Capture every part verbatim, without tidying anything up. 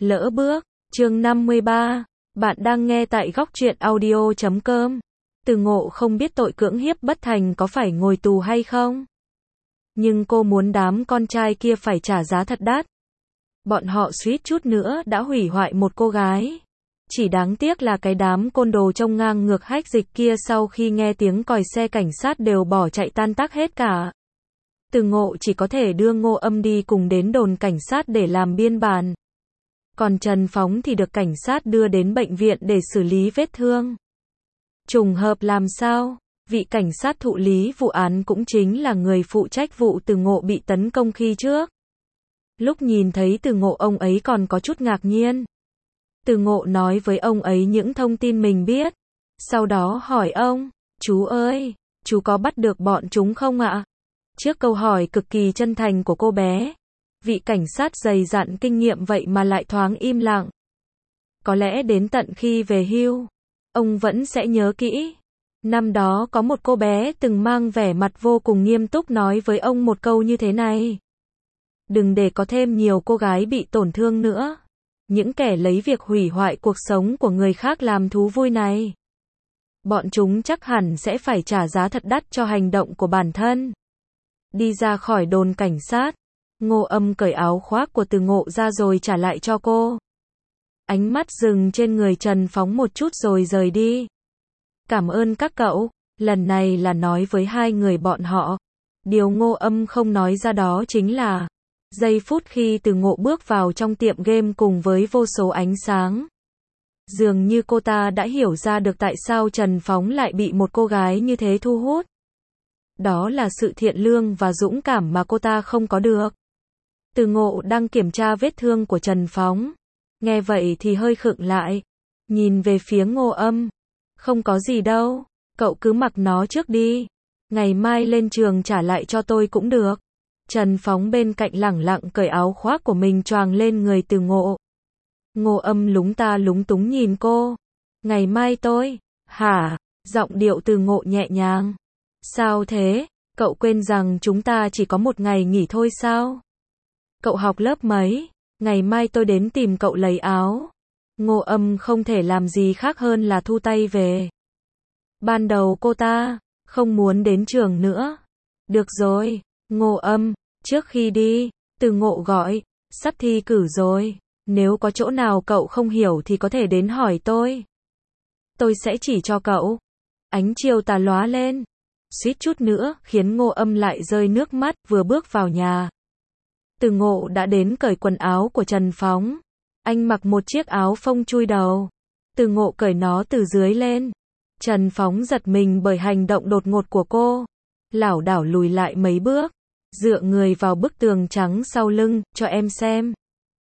Lỡ bước, chương năm mươi ba, bạn đang nghe tại góc truyện audio chấm com. Từ Ngộ không biết tội cưỡng hiếp bất thành có phải ngồi tù hay không. Nhưng cô muốn đám con trai kia phải trả giá thật đắt. Bọn họ suýt chút nữa đã hủy hoại một cô gái. Chỉ đáng tiếc là cái đám côn đồ trông ngang ngược hách dịch kia sau khi nghe tiếng còi xe cảnh sát đều bỏ chạy tan tác hết cả. Từ Ngộ chỉ có thể đưa Ngô Âm đi cùng đến đồn cảnh sát để làm biên bản. Còn Trần Phóng thì được cảnh sát đưa đến bệnh viện để xử lý vết thương. Trùng hợp làm sao? Vị cảnh sát thụ lý vụ án cũng chính là người phụ trách vụ Từ Ngộ bị tấn công khi trước. Lúc nhìn thấy Từ Ngộ ông ấy còn có chút ngạc nhiên. Từ Ngộ nói với ông ấy những thông tin mình biết. Sau đó hỏi ông, chú ơi, chú có bắt được bọn chúng không ạ? Trước câu hỏi cực kỳ chân thành của cô bé, vị cảnh sát dày dặn kinh nghiệm vậy mà lại thoáng im lặng. Có lẽ đến tận khi về hưu, ông vẫn sẽ nhớ kỹ. Năm đó có một cô bé từng mang vẻ mặt vô cùng nghiêm túc nói với ông một câu như thế này. Đừng để có thêm nhiều cô gái bị tổn thương nữa. Những kẻ lấy việc hủy hoại cuộc sống của người khác làm thú vui này. Bọn chúng chắc hẳn sẽ phải trả giá thật đắt cho hành động của bản thân. Đi ra khỏi đồn cảnh sát, Ngô Âm cởi áo khoác của Từ Ngộ ra rồi trả lại cho cô. Ánh mắt dừng trên người Trần Phóng một chút rồi rời đi. Cảm ơn các cậu, lần này là nói với hai người bọn họ. Điều Ngô Âm không nói ra đó chính là, giây phút khi Từ Ngộ bước vào trong tiệm game cùng với vô số ánh sáng. Dường như cô ta đã hiểu ra được tại sao Trần Phóng lại bị một cô gái như thế thu hút. Đó là sự thiện lương và dũng cảm mà cô ta không có được. Từ Ngộ đang kiểm tra vết thương của Trần Phóng. Nghe vậy thì hơi khựng lại. Nhìn về phía Ngô Âm. Không có gì đâu. Cậu cứ mặc nó trước đi. Ngày mai lên trường trả lại cho tôi cũng được. Trần Phóng bên cạnh lẳng lặng cởi áo khoác của mình choàng lên người Từ Ngộ. Ngô Âm lúng ta lúng túng nhìn cô. Ngày mai tôi. Hả? Giọng điệu Từ Ngộ nhẹ nhàng. Sao thế? Cậu quên rằng chúng ta chỉ có một ngày nghỉ thôi sao? Cậu học lớp mấy? Ngày mai tôi đến tìm cậu lấy áo. Ngô Âm không thể làm gì khác hơn là thu tay về. Ban đầu cô ta không muốn đến trường nữa. Được rồi, Ngô Âm, trước khi đi, Từ Ngộ gọi, sắp thi cử rồi. Nếu có chỗ nào cậu không hiểu thì có thể đến hỏi tôi. Tôi sẽ chỉ cho cậu. Ánh chiều tà lóa lên. Suýt chút nữa khiến Ngô Âm lại rơi nước mắt vừa bước vào nhà. Từ Ngộ đã đến cởi quần áo của Trần Phóng. Anh mặc một chiếc áo phông chui đầu. Từ Ngộ cởi nó từ dưới lên. Trần Phóng giật mình bởi hành động đột ngột của cô. Lảo đảo lùi lại mấy bước. Dựa người vào bức tường trắng sau lưng, cho em xem.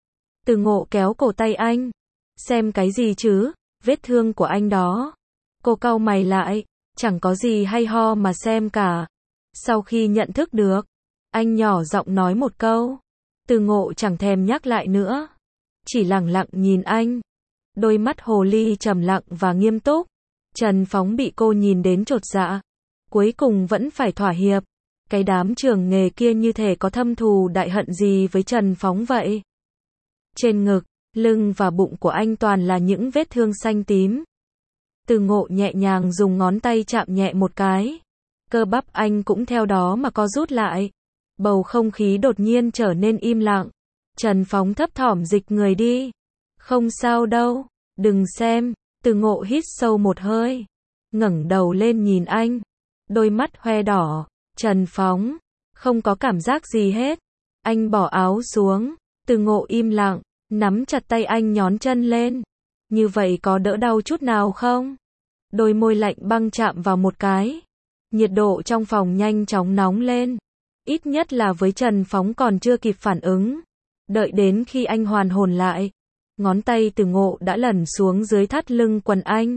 Từ Ngộ kéo cổ tay anh. Xem cái gì chứ, vết thương của anh đó. Cô cau mày lại. Chẳng có gì hay ho mà xem cả. Sau khi nhận thức được, anh nhỏ giọng nói một câu. Từ Ngộ chẳng thèm nhắc lại nữa. Chỉ lẳng lặng nhìn anh. Đôi mắt hồ ly trầm lặng và nghiêm túc. Trần Phóng bị cô nhìn đến chột dạ. Cuối cùng vẫn phải thỏa hiệp. Cái đám trường nghề kia như thể có thâm thù đại hận gì với Trần Phóng vậy. Trên ngực, lưng và bụng của anh toàn là những vết thương xanh tím. Từ Ngộ nhẹ nhàng dùng ngón tay chạm nhẹ một cái. Cơ bắp anh cũng theo đó mà co rút lại. Bầu không khí đột nhiên trở nên im lặng. Trần Phóng thấp thỏm dịch người đi. Không sao đâu, đừng xem. Từ Ngộ hít sâu một hơi. Ngẩng đầu lên nhìn anh. Đôi mắt hoe đỏ. Trần Phóng, không có cảm giác gì hết. Anh bỏ áo xuống. Từ Ngộ im lặng, nắm chặt tay anh nhón chân lên. Như vậy có đỡ đau chút nào không? Đôi môi lạnh băng chạm vào một cái. Nhiệt độ trong phòng nhanh chóng nóng lên. Ít nhất là với Trần Phóng còn chưa kịp phản ứng. Đợi đến khi anh hoàn hồn lại. Ngón tay Từ Ngộ đã lẩn xuống dưới thắt lưng quần anh.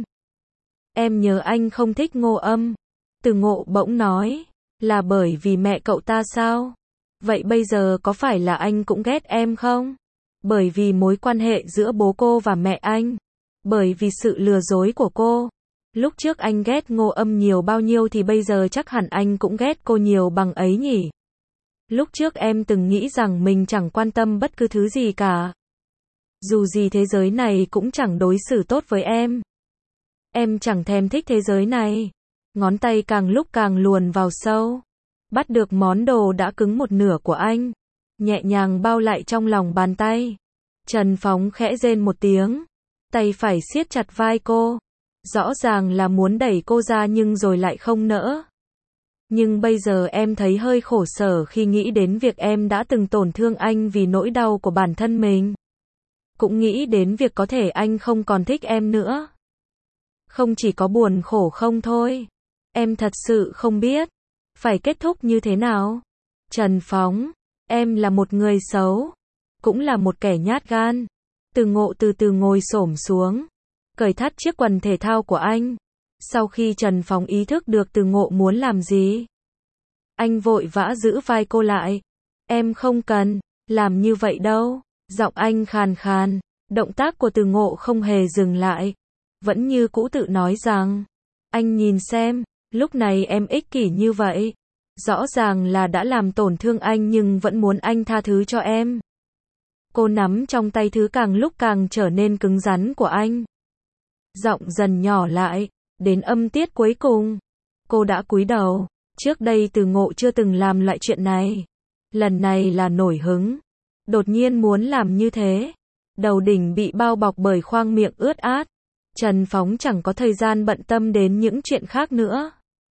Em nhớ anh không thích Ngô Âm. Từ Ngộ bỗng nói. Là bởi vì mẹ cậu ta sao? Vậy bây giờ có phải là anh cũng ghét em không? Bởi vì mối quan hệ giữa bố cô và mẹ anh. Bởi vì sự lừa dối của cô. Lúc trước anh ghét Ngô Âm nhiều bao nhiêu thì bây giờ chắc hẳn anh cũng ghét cô nhiều bằng ấy nhỉ? Lúc trước em từng nghĩ rằng mình chẳng quan tâm bất cứ thứ gì cả. Dù gì thế giới này cũng chẳng đối xử tốt với em. Em chẳng thèm thích thế giới này. Ngón tay càng lúc càng luồn vào sâu. Bắt được món đồ đã cứng một nửa của anh. Nhẹ nhàng bao lại trong lòng bàn tay. Trần Phóng khẽ rên một tiếng. Tay phải siết chặt vai cô. Rõ ràng là muốn đẩy cô ra nhưng rồi lại không nỡ. Nhưng bây giờ em thấy hơi khổ sở khi nghĩ đến việc em đã từng tổn thương anh vì nỗi đau của bản thân mình. Cũng nghĩ đến việc có thể anh không còn thích em nữa. Không chỉ có buồn khổ không thôi. Em thật sự không biết phải kết thúc như thế nào. Trần Phóng, em là một người xấu. Cũng là một kẻ nhát gan. Từ Ngộ từ từ ngồi xổm xuống. Cởi thắt chiếc quần thể thao của anh. Sau khi Trần Phóng ý thức được Từ Ngộ muốn làm gì, anh vội vã giữ vai cô lại. Em không cần làm như vậy đâu. Giọng anh khàn khàn. Động tác của Từ Ngộ không hề dừng lại. Vẫn như cũ tự nói rằng, anh nhìn xem, lúc này em ích kỷ như vậy. Rõ ràng là đã làm tổn thương anh nhưng vẫn muốn anh tha thứ cho em. Cô nắm trong tay thứ càng lúc càng trở nên cứng rắn của anh. Giọng dần nhỏ lại, đến âm tiết cuối cùng. Cô đã cúi đầu. Trước đây Từ Ngộ chưa từng làm loại chuyện này. Lần này là nổi hứng. Đột nhiên muốn làm như thế. Đầu đỉnh bị bao bọc bởi khoang miệng ướt át. Trần Phóng chẳng có thời gian bận tâm đến những chuyện khác nữa.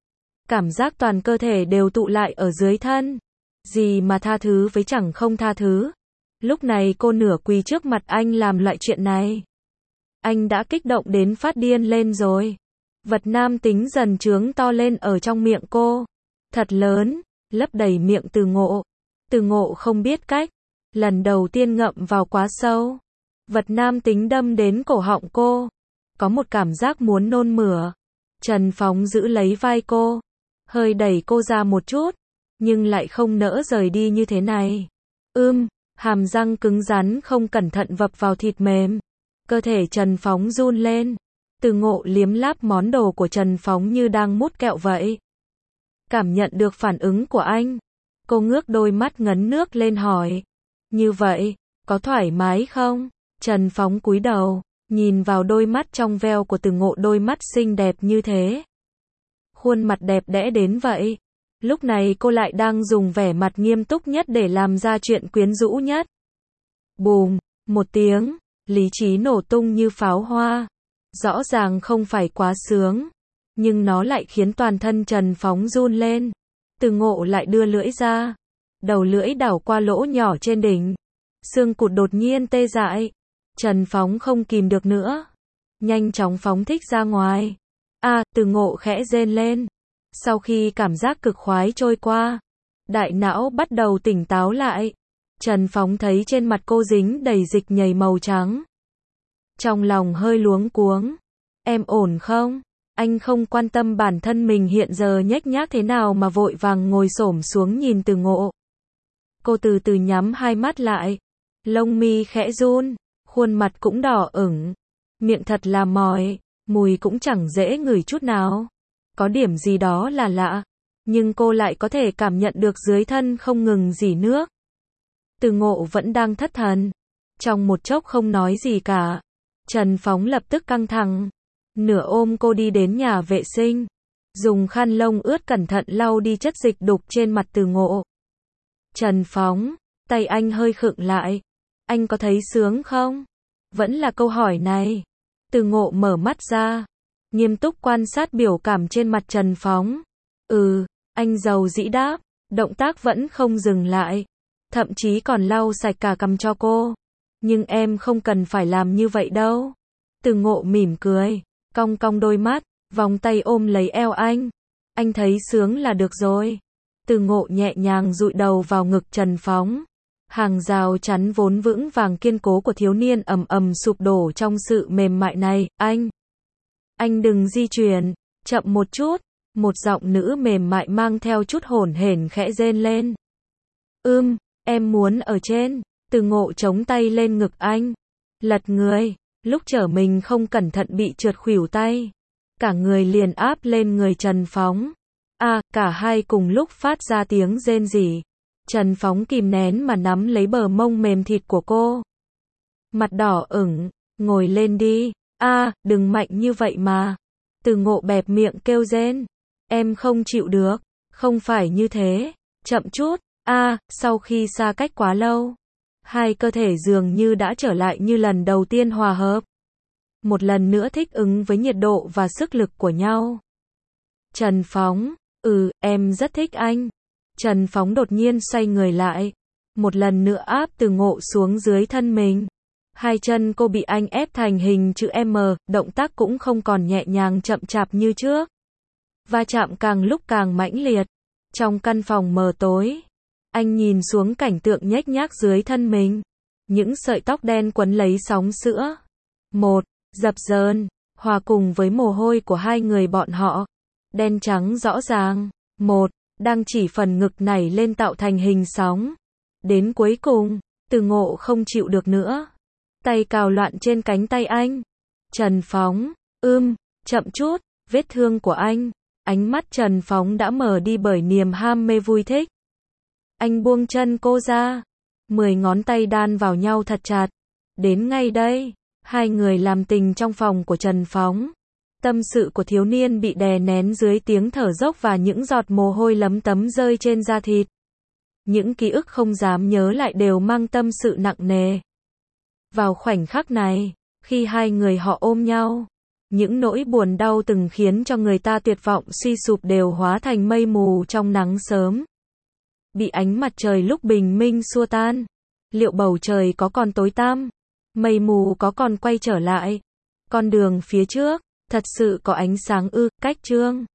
Cảm giác toàn cơ thể đều tụ lại ở dưới thân. Gì mà tha thứ với chẳng không tha thứ. Lúc này cô nửa quỳ trước mặt anh làm loại chuyện này. Anh đã kích động đến phát điên lên rồi. Vật nam tính dần trướng to lên ở trong miệng cô. Thật lớn, lấp đầy miệng Từ Ngộ. Từ Ngộ không biết cách. Lần đầu tiên ngậm vào quá sâu. Vật nam tính đâm đến cổ họng cô. Có một cảm giác muốn nôn mửa. Trần Phóng giữ lấy vai cô. Hơi đẩy cô ra một chút. Nhưng lại không nỡ rời đi như thế này. Ưm, hàm răng cứng rắn không cẩn thận vập vào thịt mềm. Cơ thể Trần Phóng run lên. Từ Ngộ liếm láp món đồ của Trần Phóng như đang mút kẹo vậy. Cảm nhận được phản ứng của anh. Cô ngước đôi mắt ngấn nước lên hỏi. Như vậy, có thoải mái không? Trần Phóng cúi đầu, nhìn vào đôi mắt trong veo của Từ Ngộ, đôi mắt xinh đẹp như thế. Khuôn mặt đẹp đẽ đến vậy. Lúc này cô lại đang dùng vẻ mặt nghiêm túc nhất để làm ra chuyện quyến rũ nhất. Bùm, một tiếng, lý trí nổ tung như pháo hoa. Rõ ràng không phải quá sướng, nhưng nó lại khiến toàn thân Trần Phóng run lên. Từ Ngộ lại đưa lưỡi ra. Đầu lưỡi đảo qua lỗ nhỏ trên đỉnh. Xương cụt đột nhiên tê dại. Trần Phóng không kìm được nữa. Nhanh chóng phóng thích ra ngoài. À, Từ Ngộ khẽ rên lên. Sau khi cảm giác cực khoái trôi qua, đại não bắt đầu tỉnh táo lại. Trần Phóng thấy trên mặt cô dính đầy dịch nhầy màu trắng. Trong lòng hơi luống cuống. Em ổn không? Anh không quan tâm bản thân mình hiện giờ nhếch nhác thế nào mà vội vàng ngồi xổm xuống nhìn Từ Ngộ. Cô từ từ nhắm hai mắt lại. Lông mi khẽ run. Khuôn mặt cũng đỏ ửng. Miệng thật là mỏi. Mùi cũng chẳng dễ ngửi chút nào. Có điểm gì đó là lạ. Nhưng cô lại có thể cảm nhận được dưới thân không ngừng rỉ nước. Từ Ngộ vẫn đang thất thần. Trong một chốc không nói gì cả. Trần Phóng lập tức căng thẳng. Nửa ôm cô đi đến nhà vệ sinh. Dùng khăn lông ướt cẩn thận lau đi chất dịch đục trên mặt Từ Ngộ. Trần Phóng, tay anh hơi khựng lại. Anh có thấy sướng không? Vẫn là câu hỏi này. Từ Ngộ mở mắt ra. Nghiêm túc quan sát biểu cảm trên mặt Trần Phóng. Ừ, anh giàu dĩ đáp. Động tác vẫn không dừng lại. Thậm chí còn lau sạch cả cằm cho cô. Nhưng em không cần phải làm như vậy đâu. Từ Ngộ mỉm cười. Cong cong đôi mắt. Vòng tay ôm lấy eo anh. Anh thấy sướng là được rồi. Từ Ngộ nhẹ nhàng dụi đầu vào ngực Trần Phóng. Hàng rào chắn vốn vững vàng kiên cố của thiếu niên ầm ầm sụp đổ trong sự mềm mại này. Anh. Anh đừng di chuyển. Chậm một chút. Một giọng nữ mềm mại mang theo chút hổn hển khẽ rên lên. Ưm, em muốn ở trên. Từ Ngộ chống tay lên ngực anh. Lật người. Lúc trở mình không cẩn thận bị trượt khuỷu tay. Cả người liền áp lên người Trần Phóng. À, cả hai cùng lúc phát ra tiếng rên rỉ. Trần Phóng kìm nén mà nắm lấy bờ mông mềm thịt của cô. Mặt đỏ ửng, ngồi lên đi. A, đừng mạnh như vậy mà. Từ Ngộ bẹp miệng kêu rên. Em không chịu được. Không phải như thế. Chậm chút. A, sau khi xa cách quá lâu, hai cơ thể dường như đã trở lại như lần đầu tiên hòa hợp. Một lần nữa thích ứng với nhiệt độ và sức lực của nhau. Trần Phóng, ừ, em rất thích anh. Trần Phóng đột nhiên xoay người lại. Một lần nữa áp Từ Ngộ xuống dưới thân mình. Hai chân cô bị anh ép thành hình chữ M, động tác cũng không còn nhẹ nhàng chậm chạp như trước. Va chạm càng lúc càng mãnh liệt. Trong căn phòng mờ tối, anh nhìn xuống cảnh tượng nhếch nhác dưới thân mình. Những sợi tóc đen quấn lấy sóng sữa. Một, dập dờn, hòa cùng với mồ hôi của hai người bọn họ. Đen trắng rõ ràng. Một, đang chỉ phần ngực nảy lên tạo thành hình sóng. Đến cuối cùng, Từ Ngộ không chịu được nữa. Tay cào loạn trên cánh tay anh. Trần Phóng, ưm, chậm chút, vết thương của anh. Ánh mắt Trần Phóng đã mở đi bởi niềm ham mê vui thích. Anh buông chân cô ra. Mười ngón tay đan vào nhau thật chặt. Đến ngay đây, hai người làm tình trong phòng của Trần Phóng. Tâm sự của thiếu niên bị đè nén dưới tiếng thở dốc và những giọt mồ hôi lấm tấm rơi trên da thịt. Những ký ức không dám nhớ lại đều mang tâm sự nặng nề. Vào khoảnh khắc này, khi hai người họ ôm nhau, những nỗi buồn đau từng khiến cho người ta tuyệt vọng suy sụp đều hóa thành mây mù trong nắng sớm. Bị ánh mặt trời lúc bình minh xua tan. Liệu bầu trời có còn tối tăm? Mây mù có còn quay trở lại? Con đường phía trước, thật sự có ánh sáng ư? Cách chương